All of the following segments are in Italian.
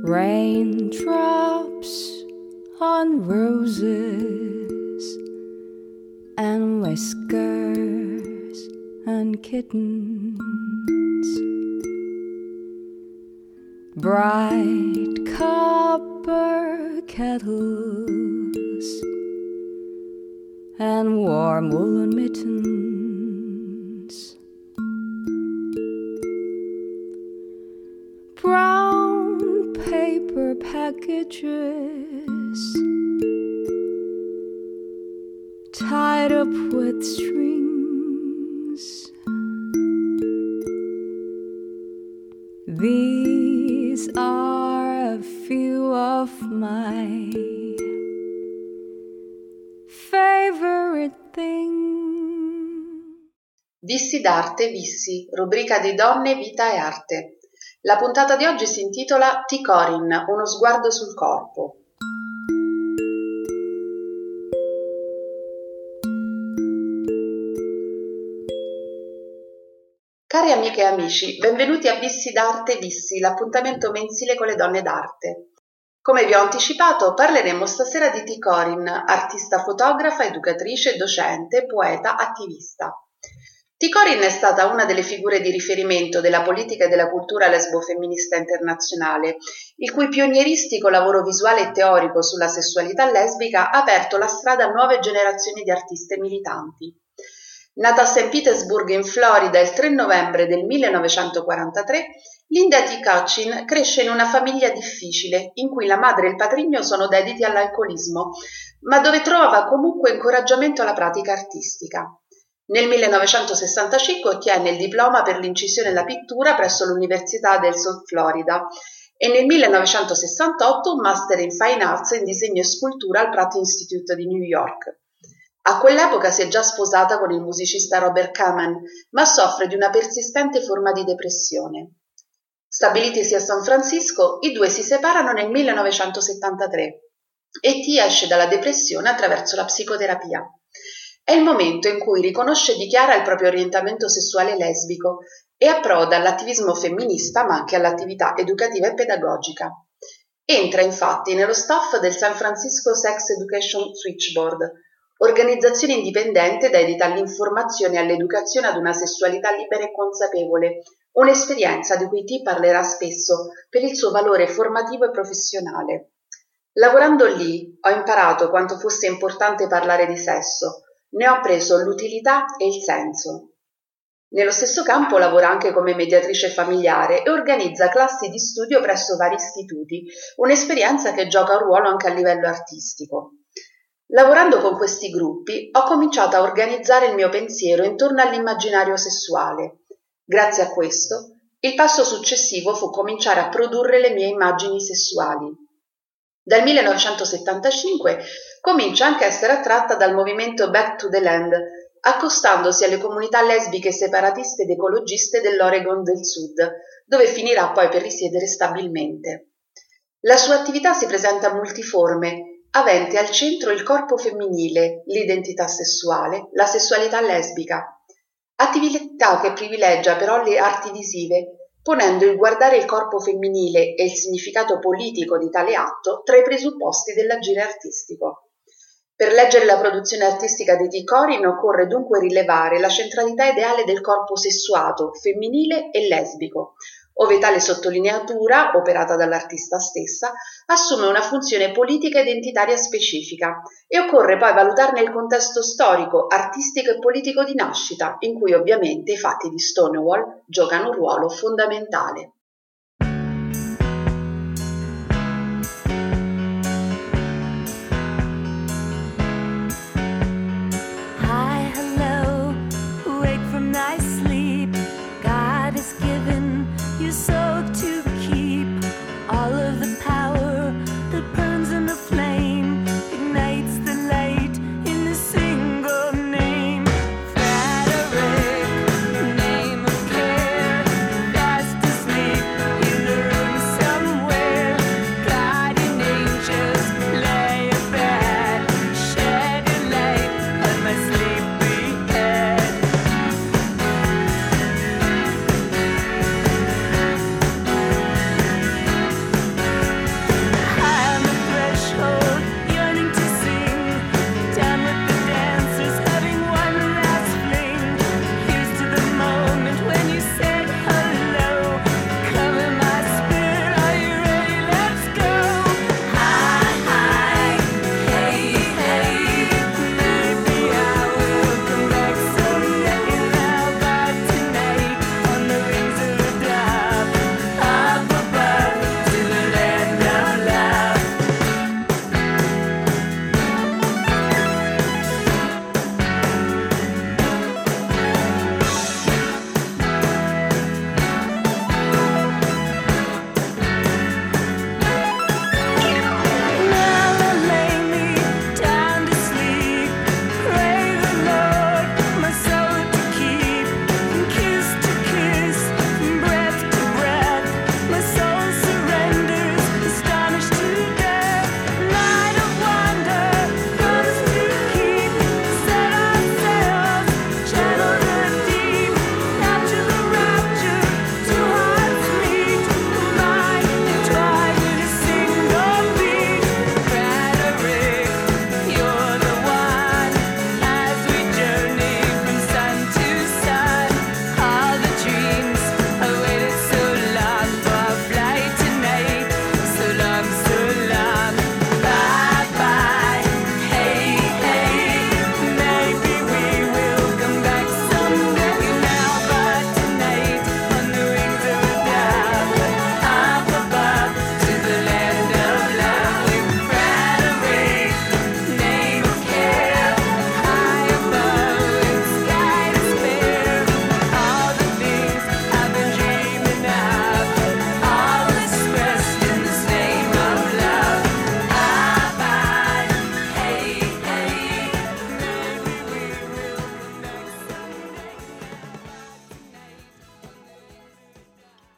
Raindrops on roses and whiskers and kittens, bright copper kettles and warm woolen mittens, brown paper packages tied up with strings. These are a few of my favorite things. Vissi d'arte, vissi, rubrica di donne, vita e arte. La puntata di oggi si intitola T-Corin, uno sguardo sul corpo. Cari amiche e amici, benvenuti a Vissi d'arte, vissi, l'appuntamento mensile con le donne d'arte. Come vi ho anticipato, parleremo stasera di T-Corin, artista fotografa, educatrice, docente, poeta, attivista. T-Corin è stata una delle figure di riferimento della politica e della cultura lesbo-femminista internazionale, il cui pionieristico lavoro visuale e teorico sulla sessualità lesbica ha aperto la strada a nuove generazioni di artiste militanti. Nata a St. Petersburg in Florida il 3 novembre del 1943, Linda T. Kutchin cresce in una famiglia difficile, in cui la madre e il patrigno sono dediti all'alcolismo, ma dove trova comunque incoraggiamento alla pratica artistica. Nel 1965 ottiene il diploma per l'incisione e la pittura presso l'Università del South Florida e nel 1968 un Master in Fine Arts in disegno e scultura al Pratt Institute di New York. A quell'epoca si è già sposata con il musicista Robert Kamen, ma soffre di una persistente forma di depressione. Stabilitisi a San Francisco, i due si separano nel 1973 e T esce dalla depressione attraverso la psicoterapia. È il momento in cui riconosce e dichiara il proprio orientamento sessuale lesbico e approda all'attivismo femminista ma anche all'attività educativa e pedagogica. Entra infatti nello staff del San Francisco Sex Education Switchboard, organizzazione indipendente dedita all'informazione e all'educazione ad una sessualità libera e consapevole, un'esperienza di cui T parlerà spesso per il suo valore formativo e professionale. Lavorando lì ho imparato quanto fosse importante parlare di sesso, ne ho appreso l'utilità e il senso. Nello stesso campo lavora anche come mediatrice familiare e organizza classi di studio presso vari istituti, un'esperienza che gioca un ruolo anche a livello artistico. Lavorando con questi gruppi ho cominciato a organizzare il mio pensiero intorno all'immaginario sessuale. Grazie a questo, il passo successivo fu cominciare a produrre le mie immagini sessuali. Dal 1975 comincia anche a essere attratta dal movimento Back to the Land, accostandosi alle comunità lesbiche separatiste ed ecologiste dell'Oregon del Sud, dove finirà poi per risiedere stabilmente. La sua attività si presenta multiforme, avente al centro il corpo femminile, l'identità sessuale, la sessualità lesbica. Attività che privilegia però le arti visive, ponendo il guardare il corpo femminile e il significato politico di tale atto tra i presupposti dell'agire artistico. Per leggere la produzione artistica di T-Corin occorre dunque rilevare la centralità ideale del corpo sessuato, femminile e lesbico, ove tale sottolineatura, operata dall'artista stessa, assume una funzione politica e identitaria specifica e occorre poi valutarne il contesto storico, artistico e politico di nascita, in cui ovviamente i fatti di Stonewall giocano un ruolo fondamentale. Hi, hello, awake from nice sleep. God has given you so to keep all of the power that burns in the flame, ignites the light in a single name. Frederick, name of care, fast asleep.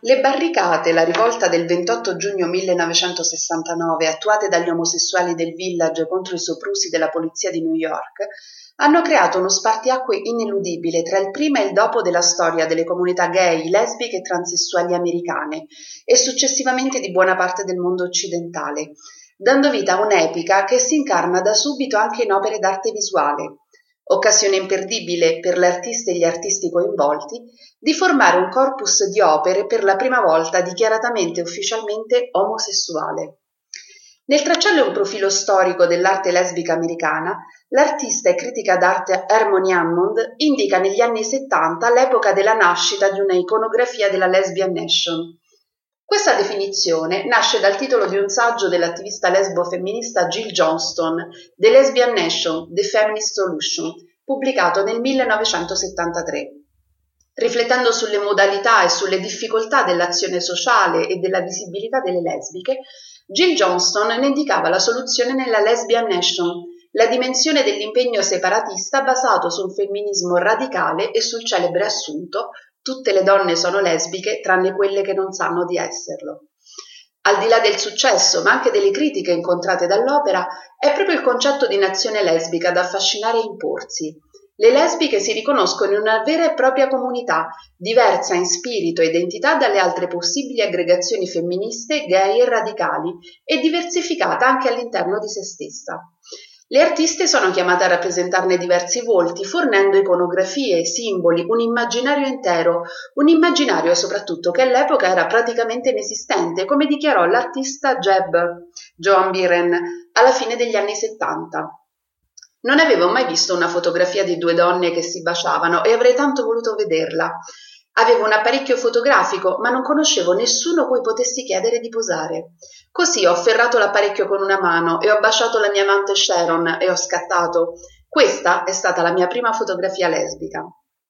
Le barricate, la rivolta del 28 giugno 1969, attuate dagli omosessuali del Village contro i soprusi della polizia di New York, hanno creato uno spartiacque ineludibile tra il prima e il dopo della storia delle comunità gay, lesbiche e transessuali americane e successivamente di buona parte del mondo occidentale, dando vita a un'epica che si incarna da subito anche in opere d'arte visuale. Occasione imperdibile per le artiste e gli artisti coinvolti di formare un corpus di opere per la prima volta dichiaratamente e ufficialmente omosessuale. Nel tracciare un profilo storico dell'arte lesbica americana, l'artista e critica d'arte Harmony Hammond indica negli anni 70 l'epoca della nascita di una iconografia della Lesbian Nation. Questa definizione nasce dal titolo di un saggio dell'attivista lesbo-femminista Jill Johnston, The Lesbian Nation, The Feminist Solution, pubblicato nel 1973. Riflettendo sulle modalità e sulle difficoltà dell'azione sociale e della visibilità delle lesbiche, Jill Johnston ne indicava la soluzione nella Lesbian Nation, la dimensione dell'impegno separatista basato su un femminismo radicale e sul celebre assunto «Tutte le donne sono lesbiche tranne quelle che non sanno di esserlo». Al di là del successo, ma anche delle critiche incontrate dall'opera, è proprio il concetto di nazione lesbica ad affascinare e imporsi. Le lesbiche si riconoscono in una vera e propria comunità, diversa in spirito e identità dalle altre possibili aggregazioni femministe, gay e radicali, e diversificata anche all'interno di se stessa. Le artiste sono chiamate a rappresentarne diversi volti, fornendo iconografie, simboli, un immaginario intero, un immaginario soprattutto che all'epoca era praticamente inesistente, come dichiarò l'artista Jeb, Joan Biren, alla fine degli anni 70. Non avevo mai visto una fotografia di due donne che si baciavano e avrei tanto voluto vederla. Avevo un apparecchio fotografico, ma non conoscevo nessuno cui potessi chiedere di posare. Così ho afferrato l'apparecchio con una mano e ho baciato la mia amante Sharon e ho scattato. Questa è stata la mia prima fotografia lesbica.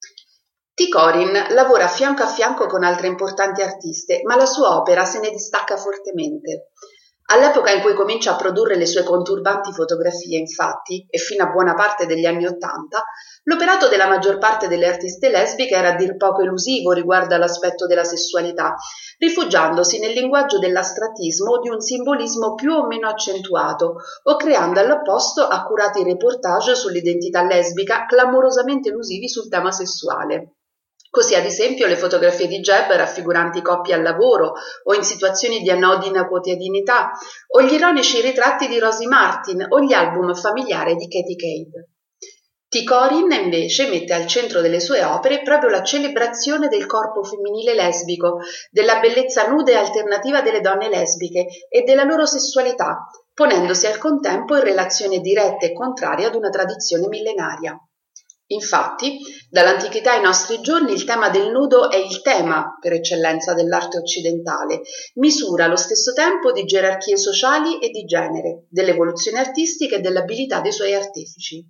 T. Corin lavora a fianco con altre importanti artiste, ma la sua opera se ne distacca fortemente. All'epoca in cui comincia a produrre le sue conturbanti fotografie, infatti, e fino a buona parte degli anni '80, l'operato della maggior parte delle artiste lesbiche era a dir poco elusivo riguardo all'aspetto della sessualità, rifugiandosi nel linguaggio dell'astrattismo o di un simbolismo più o meno accentuato, o creando all'opposto accurati reportage sull'identità lesbica clamorosamente elusivi sul tema sessuale. Così, ad esempio, le fotografie di Jeb raffiguranti coppie al lavoro o in situazioni di anodina quotidianità, o gli ironici ritratti di Rosie Martin o gli album familiari di Katie Cade. T. Corin invece mette al centro delle sue opere proprio la celebrazione del corpo femminile lesbico, della bellezza nuda e alternativa delle donne lesbiche e della loro sessualità, ponendosi al contempo in relazione diretta e contraria ad una tradizione millenaria. Infatti, dall'antichità ai nostri giorni il tema del nudo è il tema per eccellenza dell'arte occidentale, misura allo stesso tempo di gerarchie sociali e di genere, dell'evoluzione artistica e dell'abilità dei suoi artefici.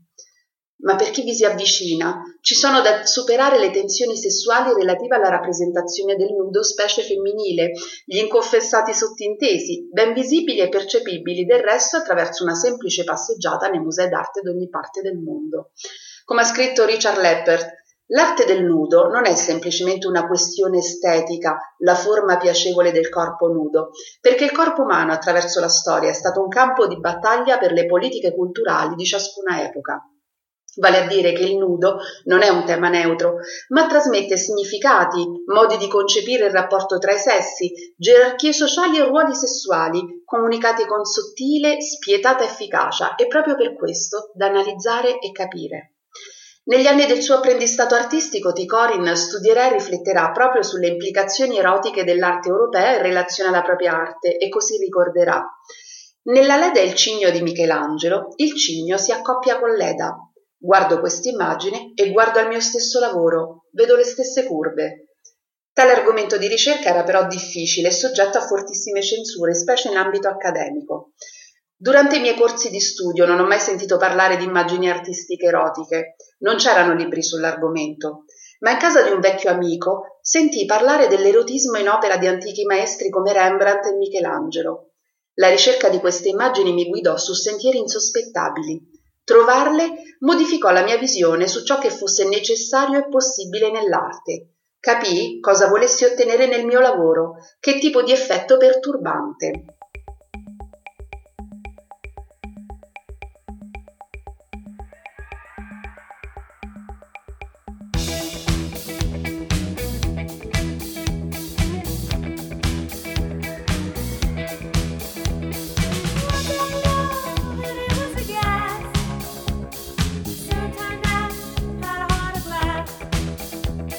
Ma per chi vi si avvicina, ci sono da superare le tensioni sessuali relative alla rappresentazione del nudo specie femminile, gli inconfessati sottintesi, ben visibili e percepibili del resto attraverso una semplice passeggiata nei musei d'arte d'ogni parte del mondo. Come ha scritto Richard Lepper, l'arte del nudo non è semplicemente una questione estetica, la forma piacevole del corpo nudo, perché il corpo umano attraverso la storia è stato un campo di battaglia per le politiche culturali di ciascuna epoca. Vale a dire che il nudo non è un tema neutro, ma trasmette significati, modi di concepire il rapporto tra i sessi, gerarchie sociali e ruoli sessuali, comunicati con sottile, spietata efficacia e proprio per questo da analizzare e capire. Negli anni del suo apprendistato artistico, T. Corin studierà e rifletterà proprio sulle implicazioni erotiche dell'arte europea in relazione alla propria arte e così ricorderà: nella Leda e il cigno di Michelangelo, il cigno si accoppia con l'Eda. Guardo quest'immagine e guardo al mio stesso lavoro, vedo le stesse curve. Tale argomento di ricerca era però difficile e soggetto a fortissime censure, specie in ambito accademico. Durante i miei corsi di studio non ho mai sentito parlare di immagini artistiche erotiche, non c'erano libri sull'argomento, ma in casa di un vecchio amico sentii parlare dell'erotismo in opera di antichi maestri come Rembrandt e Michelangelo. La ricerca di queste immagini mi guidò su sentieri insospettabili. Trovarle modificò la mia visione su ciò che fosse necessario e possibile nell'arte. Capii cosa volessi ottenere nel mio lavoro, che tipo di effetto perturbante.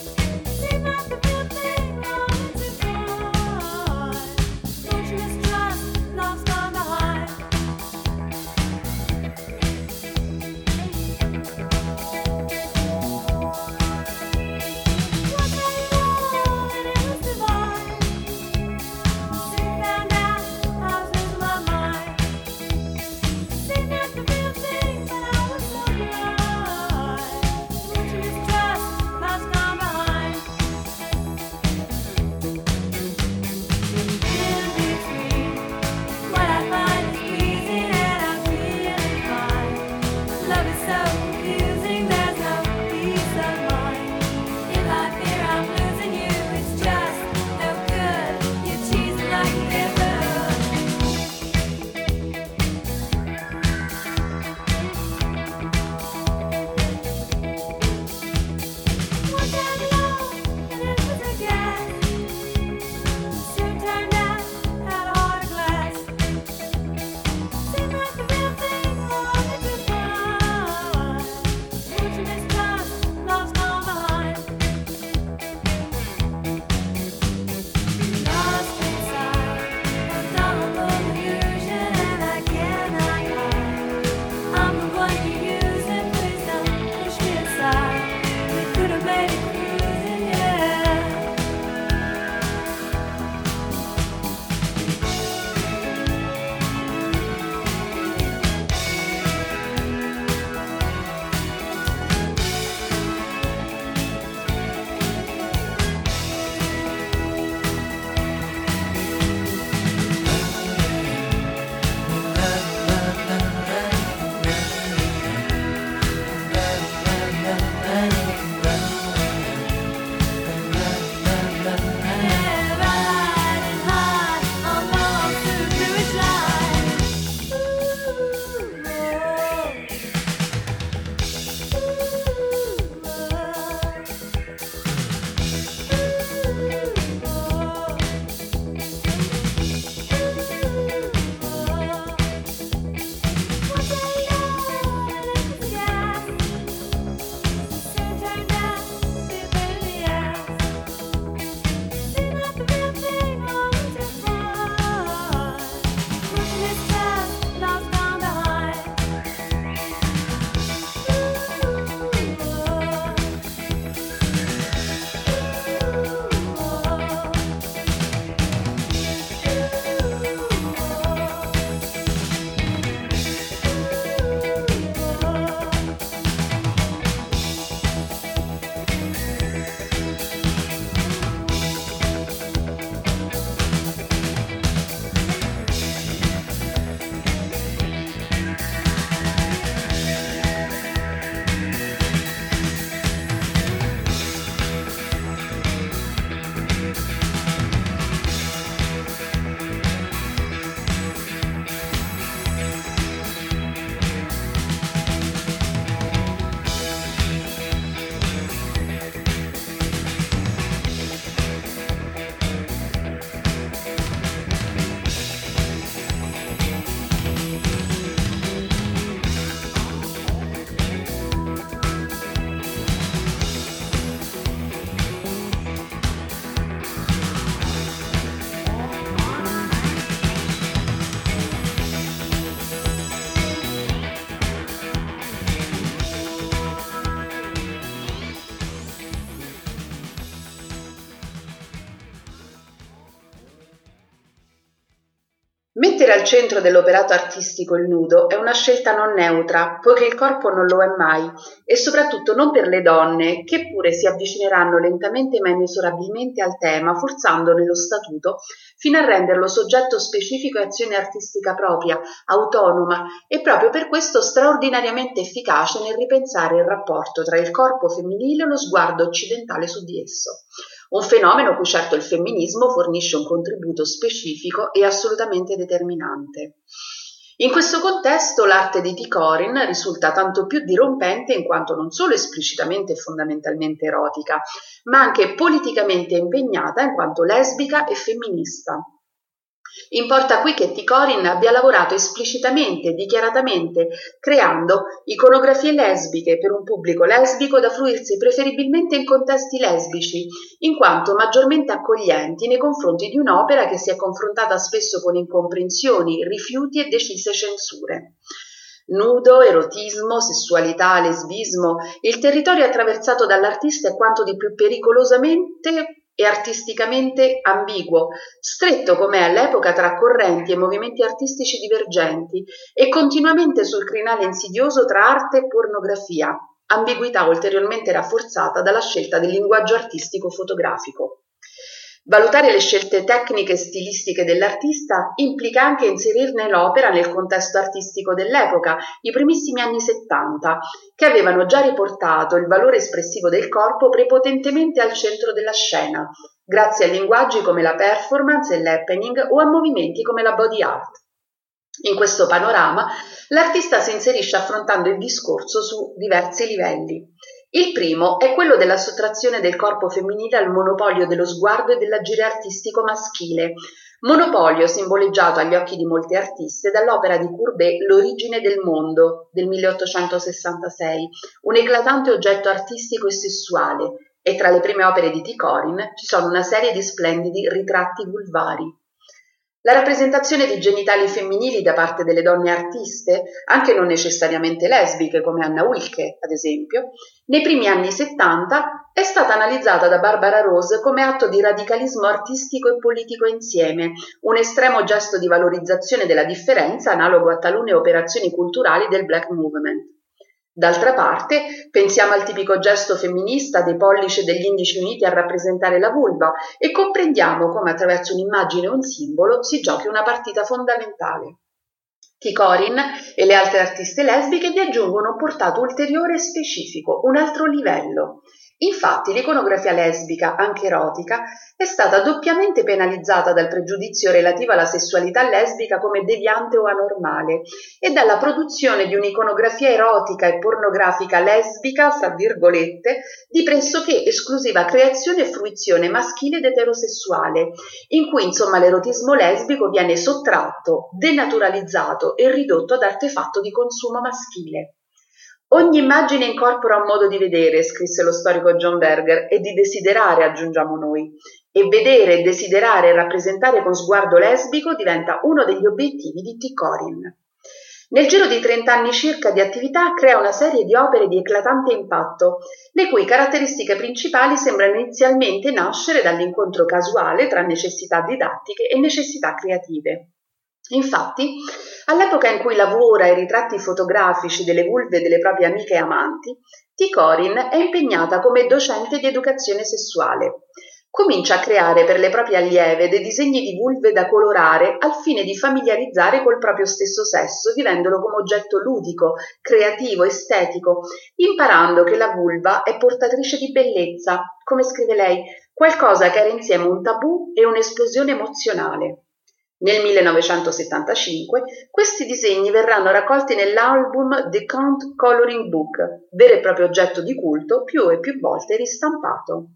Don't you mistrust Mettere al centro dell'operato artistico il nudo è una scelta non neutra, poiché il corpo non lo è mai, e soprattutto non per le donne, che pure si avvicineranno lentamente ma inesorabilmente al tema, forzandone lo statuto, fino a renderlo soggetto specifico e azione artistica propria, autonoma, e proprio per questo straordinariamente efficace nel ripensare il rapporto tra il corpo femminile e lo sguardo occidentale su di esso. Un fenomeno cui certo il femminismo fornisce un contributo specifico e assolutamente determinante. In questo contesto l'arte di T. Corin risulta tanto più dirompente in quanto non solo esplicitamente e fondamentalmente erotica, ma anche politicamente impegnata in quanto lesbica e femminista. Importa qui che T. Corin abbia lavorato esplicitamente e dichiaratamente, creando iconografie lesbiche per un pubblico lesbico da fruirsi preferibilmente in contesti lesbici, in quanto maggiormente accoglienti nei confronti di un'opera che si è confrontata spesso con incomprensioni, rifiuti e decise censure. Nudo, erotismo, sessualità, lesbismo, il territorio attraversato dall'artista è quanto di più pericolosamente e artisticamente ambiguo, stretto com'è all'epoca tra correnti e movimenti artistici divergenti e continuamente sul crinale insidioso tra arte e pornografia, ambiguità ulteriormente rafforzata dalla scelta del linguaggio artistico fotografico. Valutare le scelte tecniche e stilistiche dell'artista implica anche inserirne l'opera nel contesto artistico dell'epoca, i primissimi anni 70, che avevano già riportato il valore espressivo del corpo prepotentemente al centro della scena, grazie a linguaggi come la performance e l'happening o a movimenti come la body art. In questo panorama, l'artista si inserisce affrontando il discorso su diversi livelli. Il primo è quello della sottrazione del corpo femminile al monopolio dello sguardo e dell'agire artistico maschile, monopolio simboleggiato agli occhi di molte artiste dall'opera di Courbet L'origine del mondo del 1866, un eclatante oggetto artistico e sessuale, e tra le prime opere di T. Corin ci sono una serie di splendidi ritratti vulvari. La rappresentazione di genitali femminili da parte delle donne artiste, anche non necessariamente lesbiche come Anna Wilke, ad esempio, nei primi anni 70 è stata analizzata da Barbara Rose come atto di radicalismo artistico e politico insieme, un estremo gesto di valorizzazione della differenza analogo a talune operazioni culturali del Black Movement. D'altra parte, pensiamo al tipico gesto femminista dei pollici e degli indici uniti a rappresentare la vulva e comprendiamo come attraverso un'immagine o un simbolo si giochi una partita fondamentale. T. Corin e le altre artiste lesbiche vi aggiungono un portato ulteriore e specifico, un altro livello. Infatti l'iconografia lesbica, anche erotica, è stata doppiamente penalizzata dal pregiudizio relativo alla sessualità lesbica come deviante o anormale e dalla produzione di un'iconografia erotica e pornografica lesbica, fra virgolette, di pressoché esclusiva creazione e fruizione maschile ed eterosessuale, in cui insomma l'erotismo lesbico viene sottratto, denaturalizzato e ridotto ad artefatto di consumo maschile. Ogni immagine incorpora un modo di vedere, scrisse lo storico John Berger, e di desiderare, aggiungiamo noi. E vedere, desiderare e rappresentare con sguardo lesbico diventa uno degli obiettivi di T. Corin. Nel giro di 30 anni circa di attività crea una serie di opere di eclatante impatto, le cui caratteristiche principali sembrano inizialmente nascere dall'incontro casuale tra necessità didattiche e necessità creative. Infatti, all'epoca in cui lavora ai ritratti fotografici delle vulve delle proprie amiche e amanti, T. Corin è impegnata come docente di educazione sessuale. Comincia a creare per le proprie allieve dei disegni di vulve da colorare al fine di familiarizzare col proprio stesso sesso, vivendolo come oggetto ludico, creativo, estetico, imparando che la vulva è portatrice di bellezza, come scrive lei, qualcosa che era insieme un tabù e un'esplosione emozionale. Nel 1975 questi disegni verranno raccolti nell'album The Count Coloring Book, vero e proprio oggetto di culto più e più volte ristampato.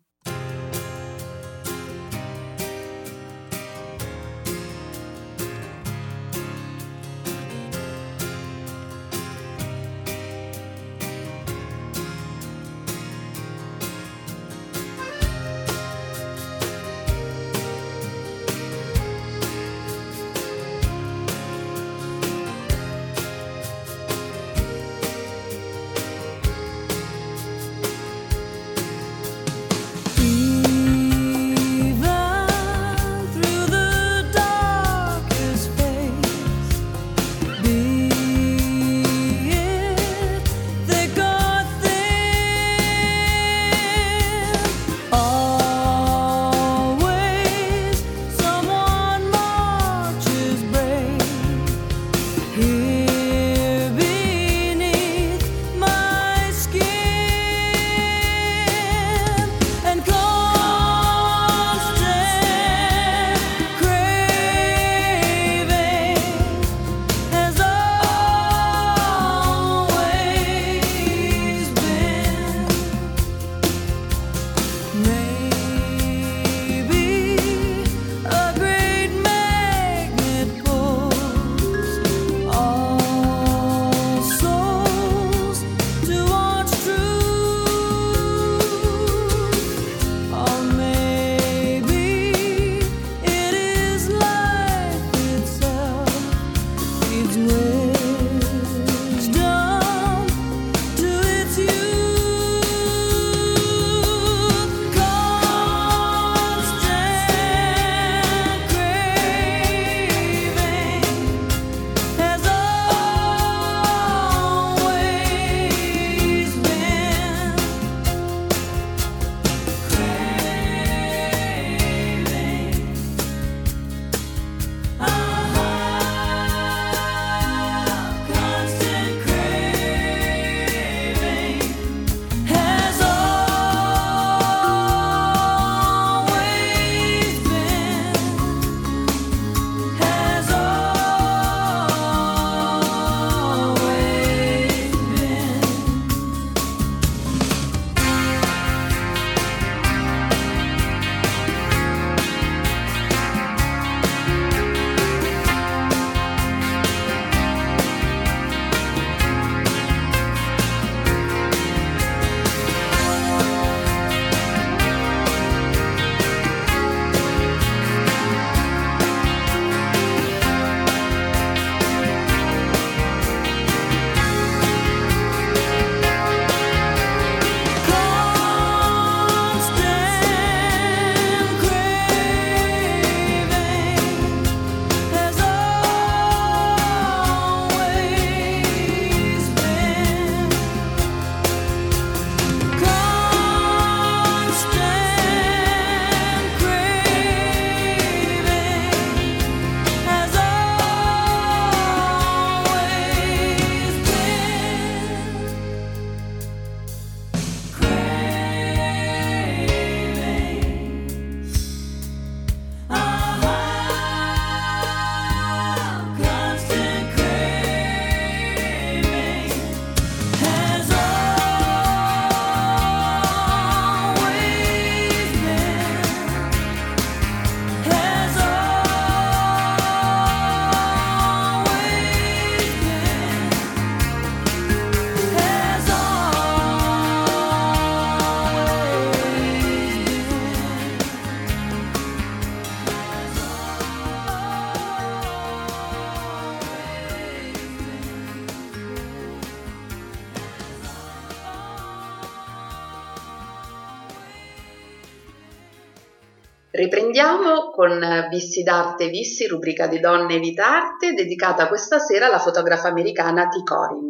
Riprendiamo con Vissi d'arte vissi, rubrica di Donne Vita Arte, dedicata questa sera alla fotografa americana T. Corin.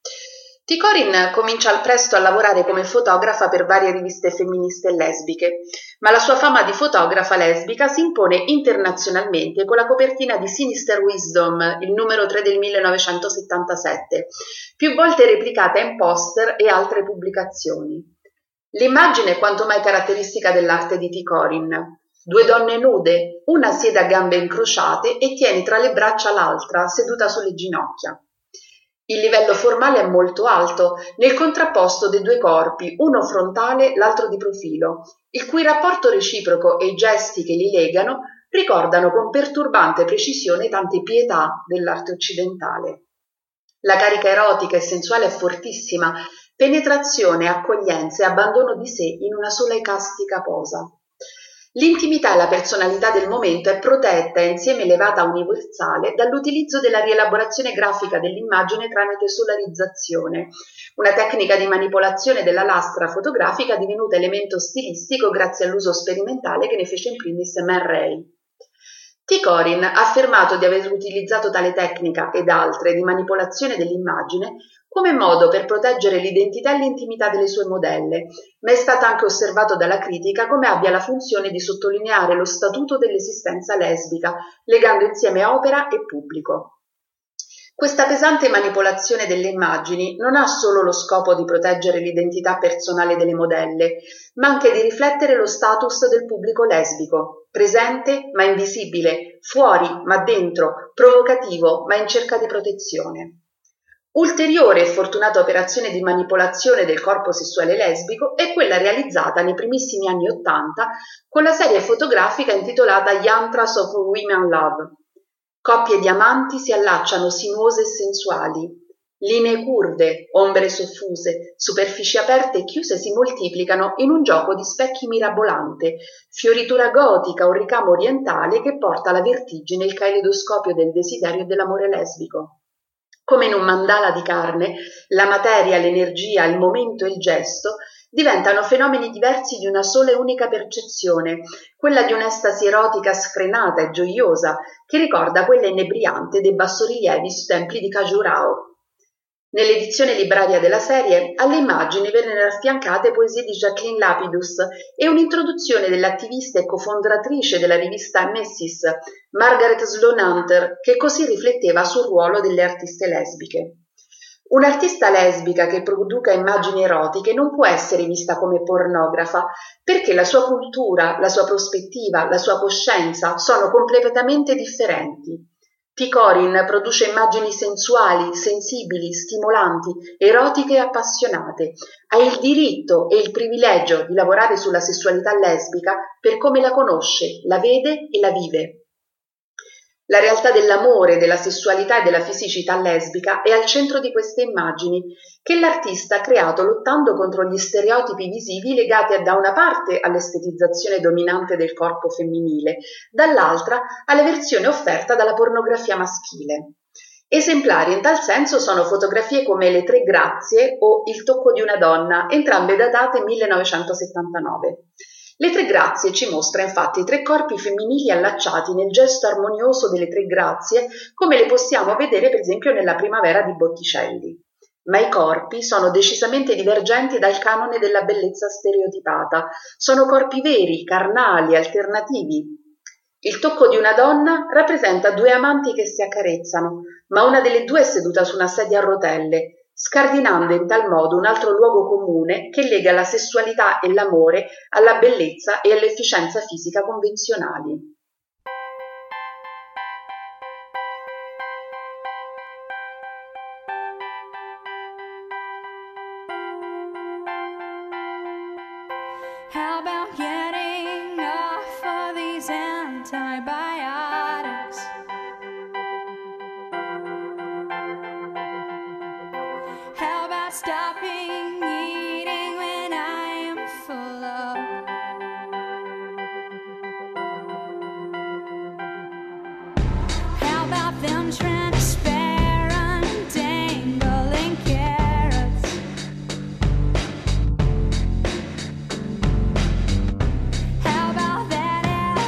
T. Corin comincia presto a lavorare come fotografa per varie riviste femministe e lesbiche, ma la sua fama di fotografa lesbica si impone internazionalmente con la copertina di Sinister Wisdom, il numero 3 del 1977, più volte replicata in poster e altre pubblicazioni. L'immagine è quanto mai caratteristica dell'arte di T. Corin. Due donne nude, una siede a gambe incrociate e tiene tra le braccia l'altra, seduta sulle ginocchia. Il livello formale è molto alto, nel contrapposto dei due corpi, uno frontale, l'altro di profilo, il cui rapporto reciproco e i gesti che li legano ricordano con perturbante precisione tante pietà dell'arte occidentale. La carica erotica e sensuale è fortissima, penetrazione, accoglienza e abbandono di sé in una sola icastica posa. L'intimità e la personalità del momento è protetta e insieme elevata a universale dall'utilizzo della rielaborazione grafica dell'immagine tramite solarizzazione, una tecnica di manipolazione della lastra fotografica divenuta elemento stilistico grazie all'uso sperimentale che ne fece in primis Man Ray. T. Corin ha affermato di aver utilizzato tale tecnica ed altre di manipolazione dell'immagine come modo per proteggere l'identità e l'intimità delle sue modelle, ma è stato anche osservato dalla critica come abbia la funzione di sottolineare lo statuto dell'esistenza lesbica, legando insieme opera e pubblico. Questa pesante manipolazione delle immagini non ha solo lo scopo di proteggere l'identità personale delle modelle, ma anche di riflettere lo status del pubblico lesbico, presente ma invisibile, fuori ma dentro, provocativo ma in cerca di protezione. Ulteriore e fortunata operazione di manipolazione del corpo sessuale lesbico è quella realizzata nei primissimi anni '80 con la serie fotografica intitolata Yantras of Women Love. Coppie di amanti si allacciano sinuose e sensuali. Linee curve, ombre soffuse, superfici aperte e chiuse si moltiplicano in un gioco di specchi mirabolante, fioritura gotica o ricamo orientale che porta alla vertigine il caleidoscopio del desiderio e dell'amore lesbico. Come in un mandala di carne, la materia, l'energia, il momento e il gesto diventano fenomeni diversi di una sola e unica percezione, quella di un'estasi erotica sfrenata e gioiosa, che ricorda quella inebriante dei bassorilievi su templi di Khajuraho. Nell'edizione libraria della serie, alle immagini vennero affiancate poesie di Jacqueline Lapidus e un'introduzione dell'attivista e cofondatrice della rivista Messis, Margaret Sloan Hunter, che così rifletteva sul ruolo delle artiste lesbiche. Un'artista lesbica che produca immagini erotiche non può essere vista come pornografa, perché la sua cultura, la sua prospettiva, la sua coscienza sono completamente differenti. T. Corin produce immagini sensuali, sensibili, stimolanti, erotiche e appassionate. Ha il diritto e il privilegio di lavorare sulla sessualità lesbica per come la conosce, la vede e la vive. La realtà dell'amore, della sessualità e della fisicità lesbica è al centro di queste immagini, che l'artista ha creato lottando contro gli stereotipi visivi legati da una parte all'estetizzazione dominante del corpo femminile, dall'altra alla versione offerta dalla pornografia maschile. Esemplari in tal senso sono fotografie come Le Tre Grazie o Il tocco di una donna, entrambe datate 1979. Le Tre Grazie ci mostra infatti tre corpi femminili allacciati nel gesto armonioso delle Tre Grazie, come le possiamo vedere per esempio nella Primavera di Botticelli. Ma i corpi sono decisamente divergenti dal canone della bellezza stereotipata. Sono corpi veri, carnali, alternativi. Il tocco di una donna rappresenta due amanti che si accarezzano, ma una delle due è seduta su una sedia a rotelle, scardinando in tal modo un altro luogo comune che lega la sessualità e l'amore alla bellezza e all'efficienza fisica convenzionali. How about getting off of these antibiotics? How about stopping eating when I am full of? How about them trying to spare untangling carrots? How about that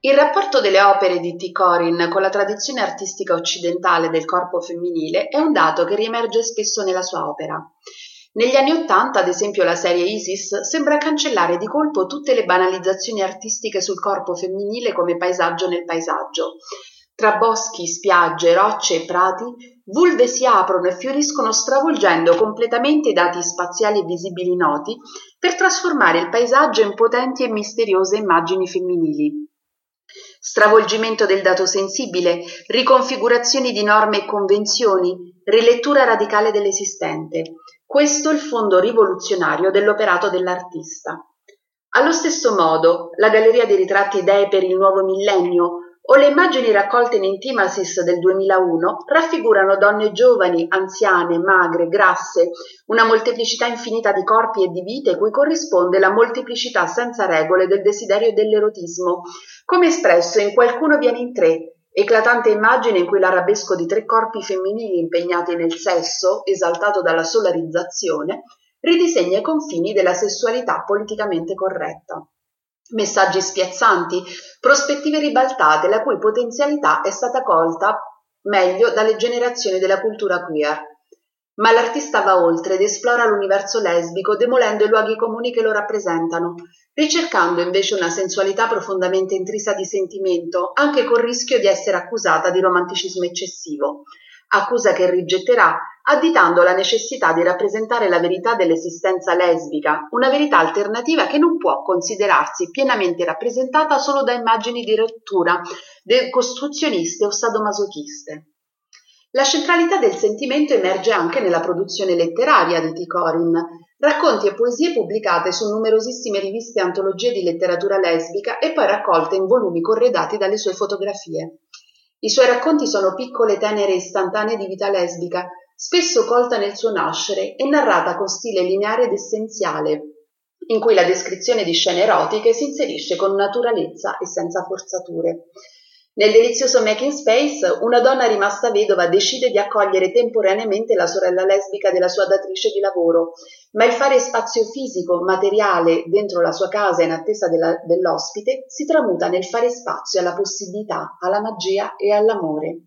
Il rapporto delle opere di T. Corin con la tradizione artistica occidentale del corpo femminile è un dato che riemerge spesso nella sua opera. Negli anni '80, ad esempio, la serie Isis sembra cancellare di colpo tutte le banalizzazioni artistiche sul corpo femminile come paesaggio nel paesaggio. Tra boschi, spiagge, rocce e prati, vulve si aprono e fioriscono stravolgendo completamente i dati spaziali e visibili noti per trasformare il paesaggio in potenti e misteriose immagini femminili. Stravolgimento del dato sensibile, riconfigurazioni di norme e convenzioni, rilettura radicale dell'esistente. Questo è il fondo rivoluzionario dell'operato dell'artista. Allo stesso modo, la galleria dei ritratti Idee per il nuovo millennio o le immagini raccolte in Intimacies del 2001 raffigurano donne giovani, anziane, magre, grasse, una molteplicità infinita di corpi e di vite cui corrisponde la molteplicità senza regole del desiderio e dell'erotismo, come espresso in Qualcuno viene in tre, eclatante immagine in cui l'arabesco di tre corpi femminili impegnati nel sesso, esaltato dalla solarizzazione, ridisegna i confini della sessualità politicamente corretta. Messaggi spiazzanti, prospettive ribaltate, la cui potenzialità è stata colta meglio dalle generazioni della cultura queer. Ma l'artista va oltre ed esplora l'universo lesbico, demolendo i luoghi comuni che lo rappresentano, ricercando invece una sensualità profondamente intrisa di sentimento, anche col rischio di essere accusata di romanticismo eccessivo, accusa che rigetterà additando la necessità di rappresentare la verità dell'esistenza lesbica, una verità alternativa che non può considerarsi pienamente rappresentata solo da immagini di rottura, decostruzioniste o sadomasochiste. La centralità del sentimento emerge anche nella produzione letteraria di T. Corin, racconti e poesie pubblicate su numerosissime riviste e antologie di letteratura lesbica e poi raccolte in volumi corredati dalle sue fotografie. I suoi racconti sono piccole, tenere e istantanee di vita lesbica, spesso colta nel suo nascere e narrata con stile lineare ed essenziale, in cui la descrizione di scene erotiche si inserisce con naturalezza e senza forzature. Nel delizioso Making Space, una donna rimasta vedova decide di accogliere temporaneamente la sorella lesbica della sua datrice di lavoro, ma il fare spazio fisico, materiale, dentro la sua casa in attesa dell'ospite, si tramuta nel fare spazio alla possibilità, alla magia e all'amore.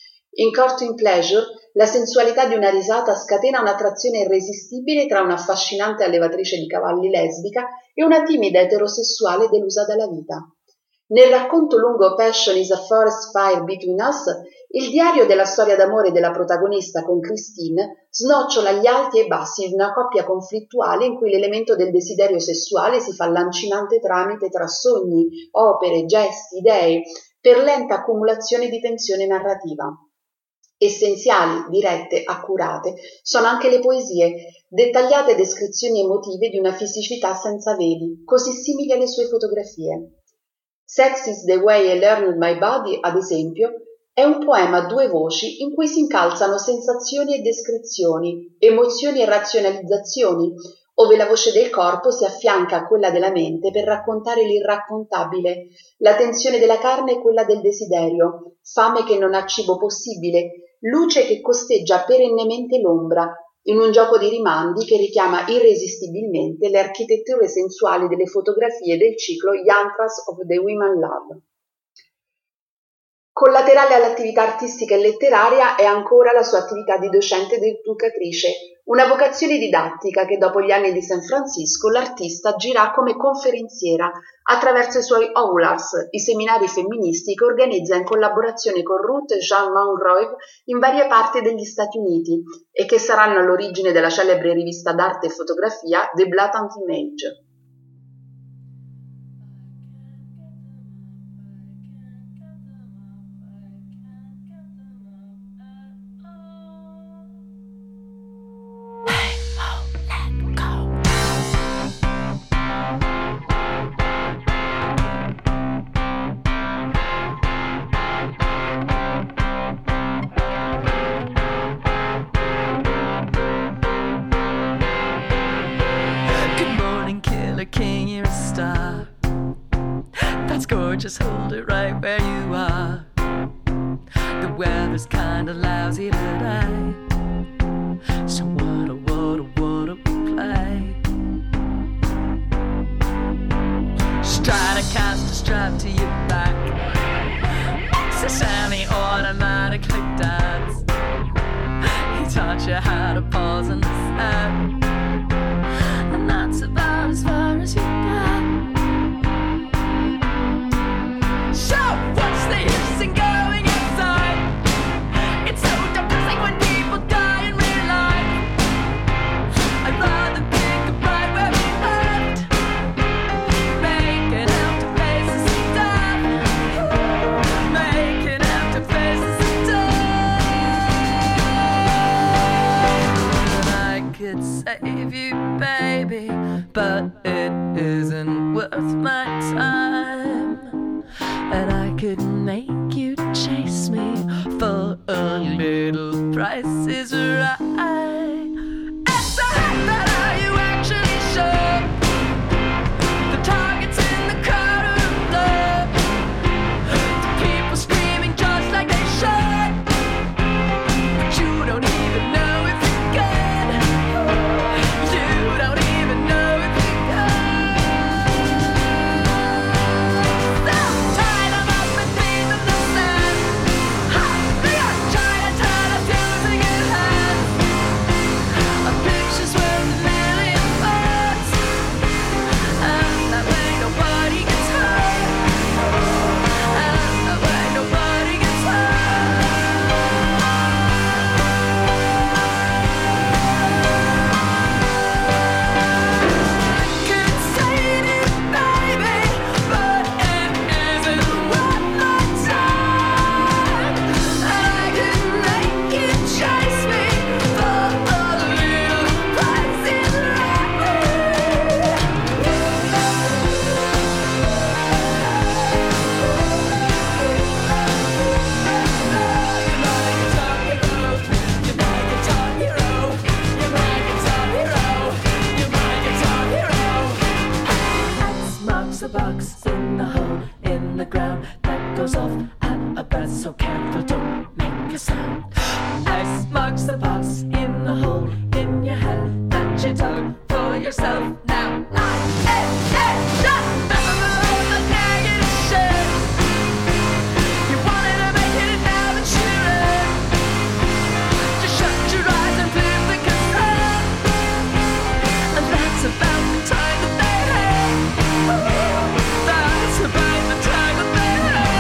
In Courting Pleasure, la sensualità di una risata scatena un'attrazione irresistibile tra un'affascinante allevatrice di cavalli lesbica e una timida eterosessuale delusa dalla vita. Nel racconto lungo Passion is a Forest Fire Between Us, il diario della storia d'amore della protagonista con Christine snocciola gli alti e bassi di una coppia conflittuale in cui l'elemento del desiderio sessuale si fa lancinante tramite tra sogni, opere, gesti, idee, per lenta accumulazione di tensione narrativa. Essenziali, dirette, accurate, sono anche le poesie, dettagliate descrizioni emotive di una fisicità senza veli, così simili alle sue fotografie. Sex is the way I learned my body, ad esempio, è un poema a due voci in cui si incalzano sensazioni e descrizioni, emozioni e razionalizzazioni, ove la voce del corpo si affianca a quella della mente per raccontare l'irraccontabile, la tensione della carne e quella del desiderio, fame che non ha cibo possibile, luce che costeggia perennemente l'ombra, in un gioco di rimandi che richiama irresistibilmente le architetture sensuali delle fotografie del ciclo Yantras of the Women Love. Collaterale all'attività artistica e letteraria è ancora la sua attività di docente ed educatrice, una vocazione didattica che dopo gli anni di San Francisco l'artista agirà come conferenziera attraverso i suoi Aulars, i seminari femministi che organizza in collaboraone con Ruth e Jean Monroe in varie parti degli Stati Uniti e che saranno all'origine della celebre rivista d'arte e fotografia The Blatant Image. Just hold it right where you are. The weather's kinda lousy today, so what we play? Try to cast a strap to your back, a semi-automatically dance. He taught you how to pause and stand, and that's about as far as you got. So what's the use in going inside? It's so depressing when people die in real life. I'd rather pick up right where we left, making empty places of death, making empty places of death. I could save you, baby, but it isn't worth my time. And I could make you chase me for a little price is right. It's the fact that are you actually sure the target's in the corner of love? The people screaming just like they should, but you don't even know if you can. You don't even know if you can. So tie them up and leave them the sand. Ha! They are Chinatown of losing in hands. A picture's worth a million words, and that way nobody gets hurt. And that way nobody gets hurt. Could save you, baby, but it isn't worth my time. And I could make you chase me for a little price is Marks a box in the hole in the ground that goes off at a breath, so careful, don't make a sound. X marks the box in the hole in your head that you dug for yourself. Now, 9, 8, 8, never mind the negative shit. You wanted to make it, now that you're in, just shut your eyes and flip the cassette, and that's about the time that they had. That's about the time that they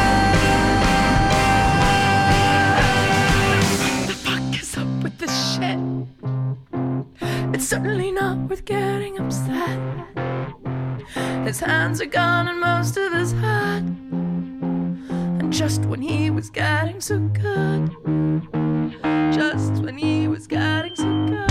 had. The fuck is up with this shit? It's certainly not worth getting upset. His hands are gone and most of his heart, and just when he was getting so good, just when he was getting so good.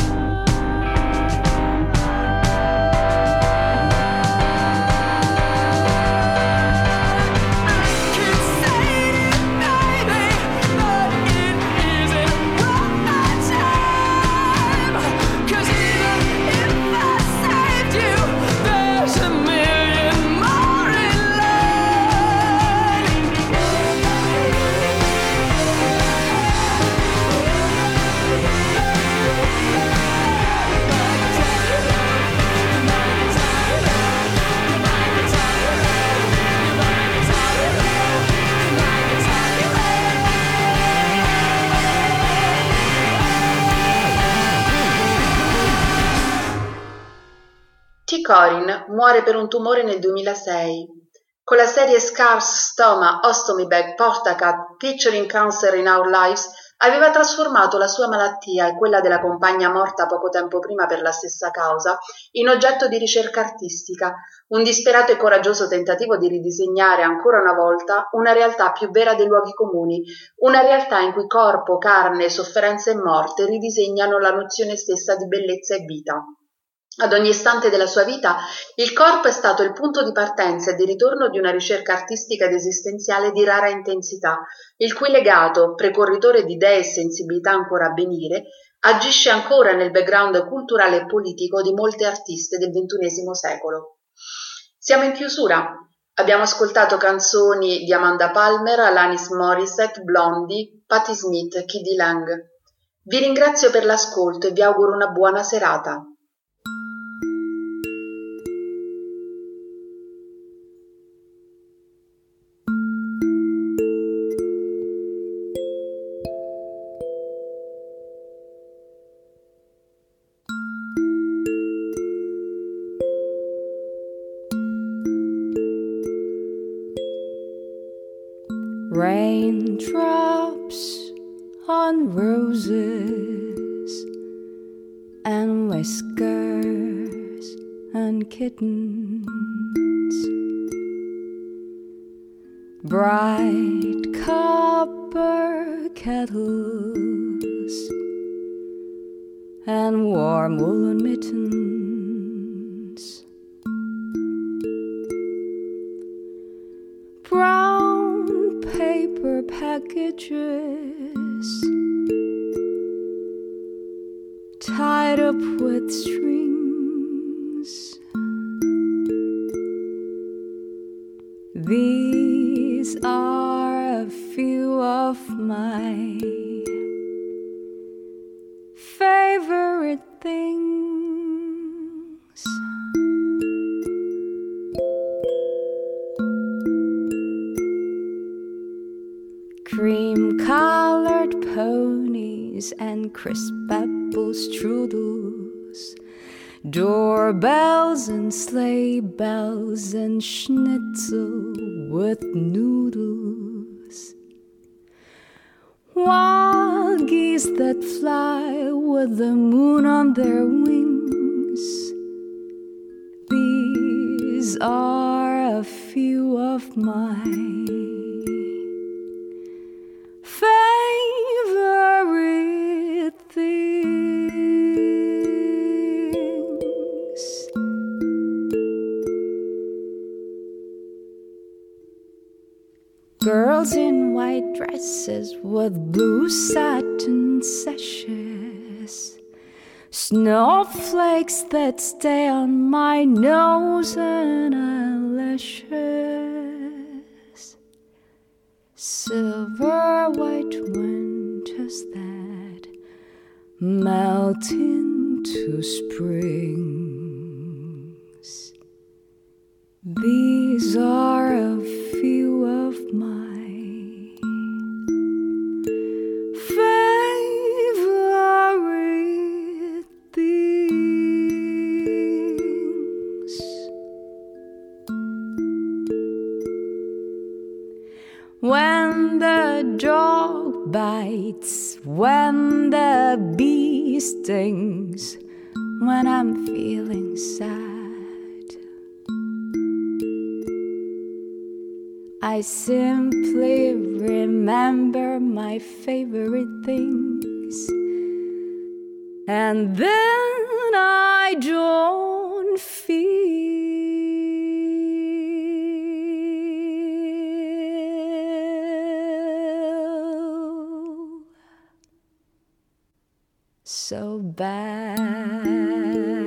T. Corin muore per un tumore nel 2006. Con la serie Scars, Stoma, Ostomy Bag, Portacat, Picturing Cancer in Our Lives, aveva trasformato la sua malattia e quella della compagna morta poco tempo prima per la stessa causa in oggetto di ricerca artistica, un disperato e coraggioso tentativo di ridisegnare ancora una volta una realtà più vera dei luoghi comuni, una realtà in cui corpo, carne, sofferenza e morte ridisegnano la nozione stessa di bellezza e vita. Ad ogni istante della sua vita, il corpo è stato il punto di partenza e di ritorno di una ricerca artistica ed esistenziale di rara intensità, il cui legato, precorritore di idee e sensibilità ancora a venire, agisce ancora nel background culturale e politico di molte artiste del XXI secolo. Siamo in chiusura. Abbiamo ascoltato canzoni di Amanda Palmer, Alanis Morissette, Blondie, Patti Smith, K.D. Lang. Vi ringrazio per l'ascolto e vi auguro una buona serata. Raindrops on roses and whiskers and kittens, bright copper kettles and warm woolen mittens, brown paper packages tied up with strings. These are a few of my favorite things. Cream-colored ponies and crisp apple strudels, doorbells and sleigh bells and schnitzel with noodles, wild geese that fly with the moon on their wings. These are a few of my favorite things. Girls in white dresses with blue satin sashes, snowflakes that stay on my nose and eyelashes, silver white winters that melt into springs. These are a few of my favorite things. When the dog bites, when the bee stings, when I'm feeling sad, I simply remember my favorite things, and then I don't feel so bad.